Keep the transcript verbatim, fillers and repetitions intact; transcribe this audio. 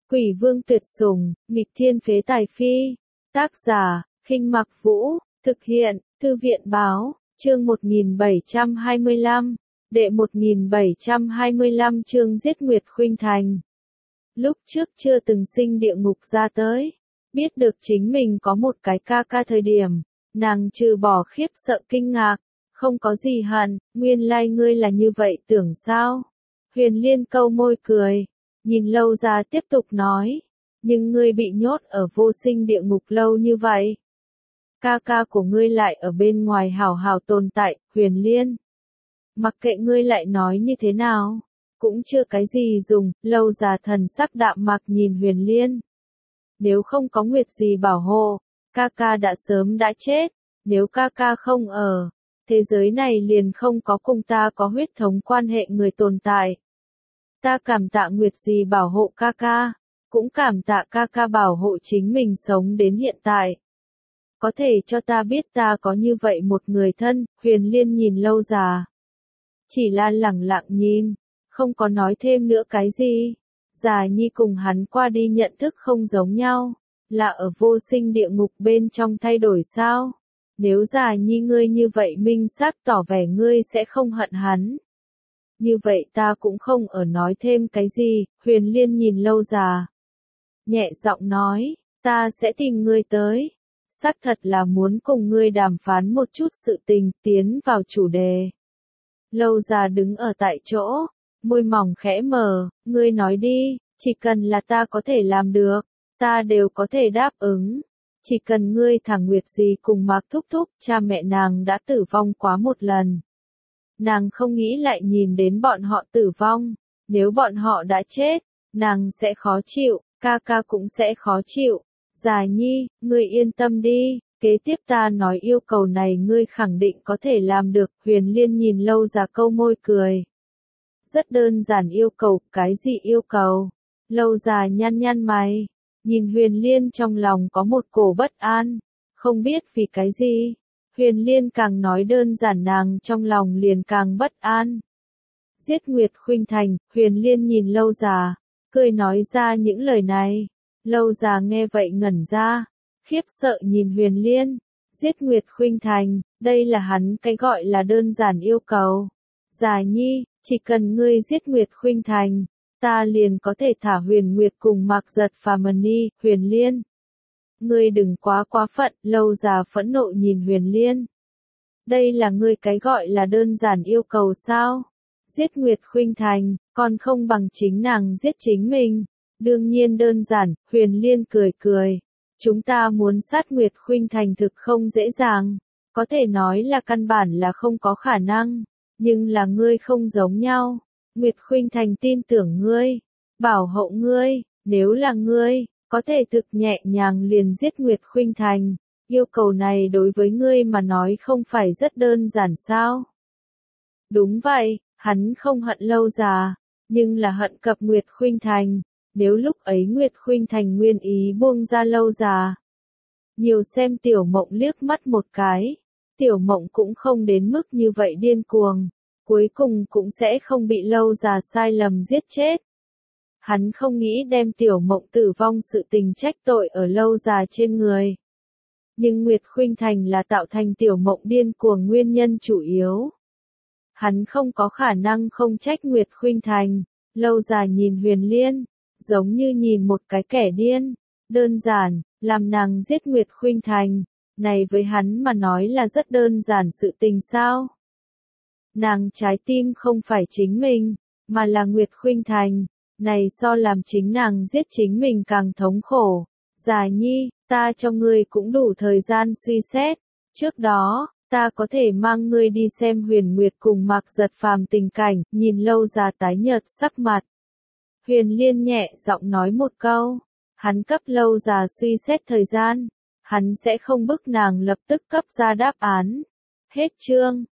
Quỷ vương tuyệt sủng, nghịch thiên phế tài phi. Tác giả, Khinh Mặc Vũ, thực hiện, Thư viện báo, chương một nghìn bảy trăm hai mươi lăm, đệ một nghìn bảy trăm hai mươi lăm chương giết Nguyệt Khuynh Thành. Lúc trước chưa từng sinh địa ngục ra tới, biết được chính mình có một cái ca ca thời điểm, nàng trừ bỏ khiếp sợ kinh ngạc, không có gì hận, nguyên lai ngươi là như vậy tưởng sao? Huyền Liên câu môi cười, nhìn Lâu Gia tiếp tục nói, nhưng ngươi bị nhốt ở vô sinh địa ngục lâu như vậy. Ca ca của ngươi lại ở bên ngoài hào hào tồn tại, Huyền Liên. Mặc kệ ngươi lại nói như thế nào, cũng chưa cái gì dùng, Lâu Gia thần sắc đạm mạc nhìn Huyền Liên. Nếu không có Nguyệt gì bảo hộ, ca ca đã sớm đã chết, nếu ca ca không ở, thế giới này liền không có cùng ta có huyết thống quan hệ người tồn tại. Ta cảm tạ Nguyệt gì bảo hộ ca ca, cũng cảm tạ ca ca bảo hộ chính mình sống đến hiện tại. Có thể cho ta biết ta có như vậy một người thân, Huyền Liên nhìn Lâu Gia. Chỉ là lẳng lặng nhìn, không có nói thêm nữa cái gì. Già Nhi cùng hắn qua đi nhận thức không giống nhau, là ở vô sinh địa ngục bên trong thay đổi sao? Nếu Già Nhi ngươi như vậy minh xác tỏ vẻ ngươi sẽ không hận hắn. Như vậy ta cũng không ở nói thêm cái gì, Huyền Liên nhìn Lâu Gia. Nhẹ giọng nói, ta sẽ tìm ngươi tới. Xác thật là muốn cùng ngươi đàm phán một chút sự tình, tiến vào chủ đề. Lâu Gia đứng ở tại chỗ, môi mỏng khẽ mở, ngươi nói đi, chỉ cần là ta có thể làm được, ta đều có thể đáp ứng. Chỉ cần ngươi thả Nguyệt gì cùng Mạc Thúc Thúc, cha mẹ nàng đã tử vong quá một lần. Nàng không nghĩ lại nhìn đến bọn họ tử vong, nếu bọn họ đã chết, nàng sẽ khó chịu, ca ca cũng sẽ khó chịu. Già Nhi, ngươi yên tâm đi, kế tiếp ta nói yêu cầu này ngươi khẳng định có thể làm được, Huyền Liên nhìn Lâu Gia câu môi cười. Rất đơn giản yêu cầu, cái gì yêu cầu? Lâu Gia nhăn nhăn mày, nhìn Huyền Liên trong lòng có một cổ bất an, không biết vì cái gì. Huyền Liên càng nói đơn giản nàng trong lòng liền càng bất an. Giết Nguyệt Khuynh Thành, Huyền Liên nhìn Lâu Gia, cười nói ra những lời này. Lâu Gia nghe vậy ngẩn ra, khiếp sợ nhìn Huyền Liên. Giết Nguyệt Khuynh Thành, đây là hắn cái gọi là đơn giản yêu cầu. Già Nhi, chỉ cần ngươi giết Nguyệt Khuynh Thành, ta liền có thể thả Huyền Nguyệt cùng Mạc Giật Phàm Ni, Huyền Liên. Ngươi đừng quá quá phận, Lâu Gia phẫn nộ nhìn Huyền Liên. Đây là ngươi cái gọi là đơn giản yêu cầu sao? Giết Nguyệt Khuynh Thành, còn không bằng chính nàng giết chính mình. Đương nhiên đơn giản, Huyền Liên cười cười. Chúng ta muốn sát Nguyệt Khuynh Thành thực không dễ dàng. Có thể nói là căn bản là không có khả năng. Nhưng là ngươi không giống nhau. Nguyệt Khuynh Thành tin tưởng ngươi, bảo hộ ngươi, nếu là ngươi, có thể thực nhẹ nhàng liền giết Nguyệt Khuynh Thành. Yêu cầu này đối với ngươi mà nói không phải rất đơn giản sao? Đúng vậy, hắn không hận Lâu Gia, nhưng là hận cập Nguyệt Khuynh Thành. Nếu lúc ấy Nguyệt Khuynh Thành nguyên ý buông ra Lâu Gia, nhiều xem Tiểu Mộng liếc mắt một cái, Tiểu Mộng cũng không đến mức như vậy điên cuồng, cuối cùng cũng sẽ không bị Lâu Gia sai lầm giết chết. Hắn không nghĩ đem Tiểu Mộng tử vong sự tình trách tội ở Lâu Gia trên người. Nhưng Nguyệt Khuynh Thành là tạo thành Tiểu Mộng điên cuồng nguyên nhân chủ yếu. Hắn không có khả năng không trách Nguyệt Khuynh Thành. Lâu Gia nhìn Huyền Liên, giống như nhìn một cái kẻ điên. Đơn giản, làm nàng giết Nguyệt Khuynh Thành, này với hắn mà nói là rất đơn giản sự tình sao? Nàng trái tim không phải chính mình, mà là Nguyệt Khuynh Thành, này so làm chính nàng giết chính mình càng thống khổ. Già Nhi, ta cho ngươi cũng đủ thời gian suy xét, trước đó, ta có thể mang ngươi đi xem Huyền Nguyệt cùng Mạc Giật Phàm tình cảnh, nhìn Lâu Gia tái nhợt sắc mặt. Huyền Liên nhẹ giọng nói một câu, hắn cấp Lâu Gia suy xét thời gian, hắn sẽ không bức nàng lập tức cấp ra đáp án. Hết chương.